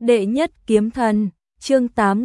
Đệ nhất kiếm thần, chương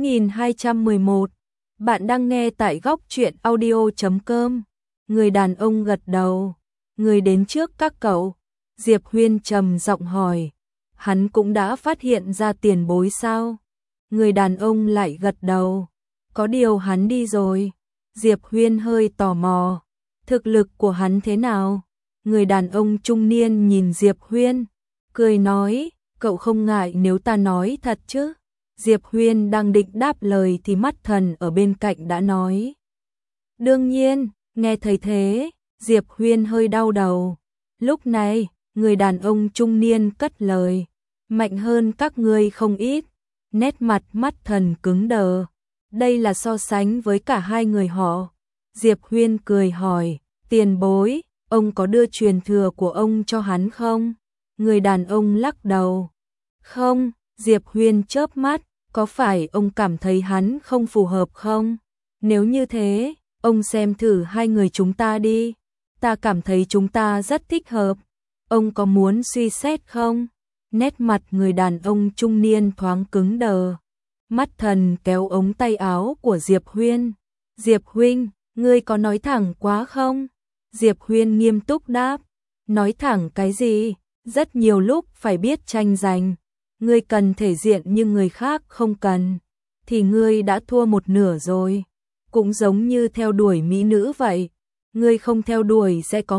8211. Bạn đang nghe tại góc truyện audio.com. Người đàn ông gật đầu. Người đến trước các cậu. Diệp Huyên trầm giọng hỏi. Hắn cũng đã phát hiện ra tiền bối sao? Người đàn ông lại gật đầu. Có điều hắn đi rồi. Diệp Huyên hơi tò mò. Thực lực của hắn thế nào? Người đàn ông trung niên nhìn Diệp Huyên, cười nói. Cậu không ngại nếu ta nói thật chứ? Diệp Huyên đang định đáp lời thì mắt thần ở bên cạnh đã nói. Đương nhiên, nghe thấy thế, Diệp Huyên hơi đau đầu. Lúc này, người đàn ông trung niên cất lời. Mạnh hơn các ngươi không ít. Nét mặt mắt thần cứng đờ. Đây là so sánh với cả hai người họ. Diệp Huyên cười hỏi, tiền bối, ông có đưa truyền thừa của ông cho hắn không? Người đàn ông lắc đầu. Không, Diệp Huyên chớp mắt, có phải ông cảm thấy hắn không phù hợp không? Nếu như thế, ông xem thử hai người chúng ta đi. Ta cảm thấy chúng ta rất thích hợp. Ông có muốn suy xét không? Nét mặt người đàn ông trung niên thoáng cứng đờ. Mắt thần kéo ống tay áo của Diệp Huyên. Diệp huynh, ngươi có nói thẳng quá không? Diệp Huyên nghiêm túc đáp. Nói thẳng cái gì? Rất nhiều lúc phải biết tranh giành. Ngươi cần thể diện nhưng người khác không cần, thì ngươi đã thua một nửa rồi. Cũng giống như theo đuổi mỹ nữ vậy. Ngươi không theo đuổi sẽ có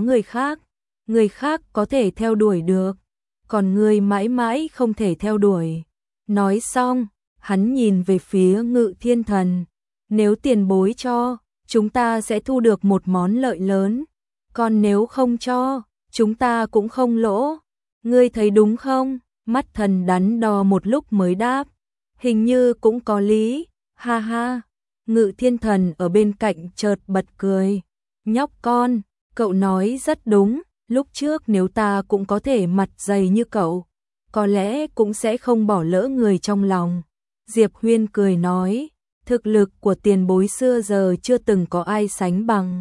người khác có thể theo đuổi được, còn ngươi mãi mãi không thể theo đuổi. Nói xong, hắn nhìn về phía Ngự Thiên Thần. Nếu tiền bối cho, chúng ta sẽ thu được một món lợi lớn. Còn nếu không cho, chúng ta cũng không lỗ. Ngươi thấy đúng không? Mắt thần đắn đo một lúc mới đáp. Hình như cũng có lý, ha ha. Ngự Thiên Thần ở bên cạnh chợt bật cười. Nhóc con, cậu nói rất đúng. Lúc trước nếu ta cũng có thể mặt dày như cậu, có lẽ cũng sẽ không bỏ lỡ người trong lòng. Diệp Huyên cười nói. Thực lực của tiền bối xưa giờ chưa từng có ai sánh bằng.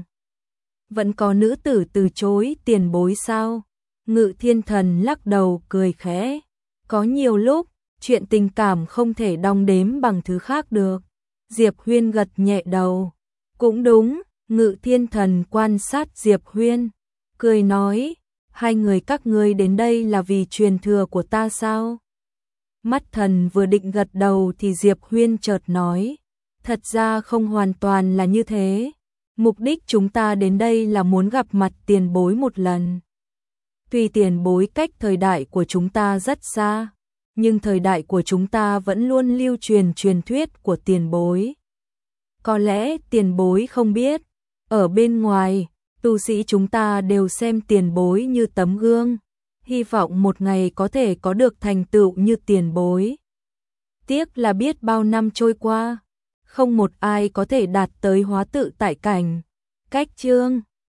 Vẫn có nữ tử từ chối tiền bối sao? Ngự Thiên Thần lắc đầu cười khẽ. Có nhiều lúc, chuyện tình cảm không thể đong đếm bằng thứ khác được. Diệp Huyên gật nhẹ đầu. Cũng đúng, Ngự Thiên Thần quan sát Diệp Huyên, cười nói, hai người các ngươi đến đây là vì truyền thừa của ta sao? Mắt thần vừa định gật đầu thì Diệp Huyên chợt nói, thật ra không hoàn toàn là như thế. Mục đích chúng ta đến đây là muốn gặp mặt tiền bối một lần. Tuy tiền bối cách thời đại của chúng ta rất xa, nhưng thời đại của chúng ta vẫn luôn lưu truyền truyền thuyết của tiền bối. Có lẽ tiền bối không biết, ở bên ngoài, tu sĩ chúng ta đều xem tiền bối như tấm gương, hy vọng một ngày có thể có được thành tựu như tiền bối. Tiếc là biết bao năm trôi qua, không một ai có thể đạt tới hóa tự tại cảnh. Cách chương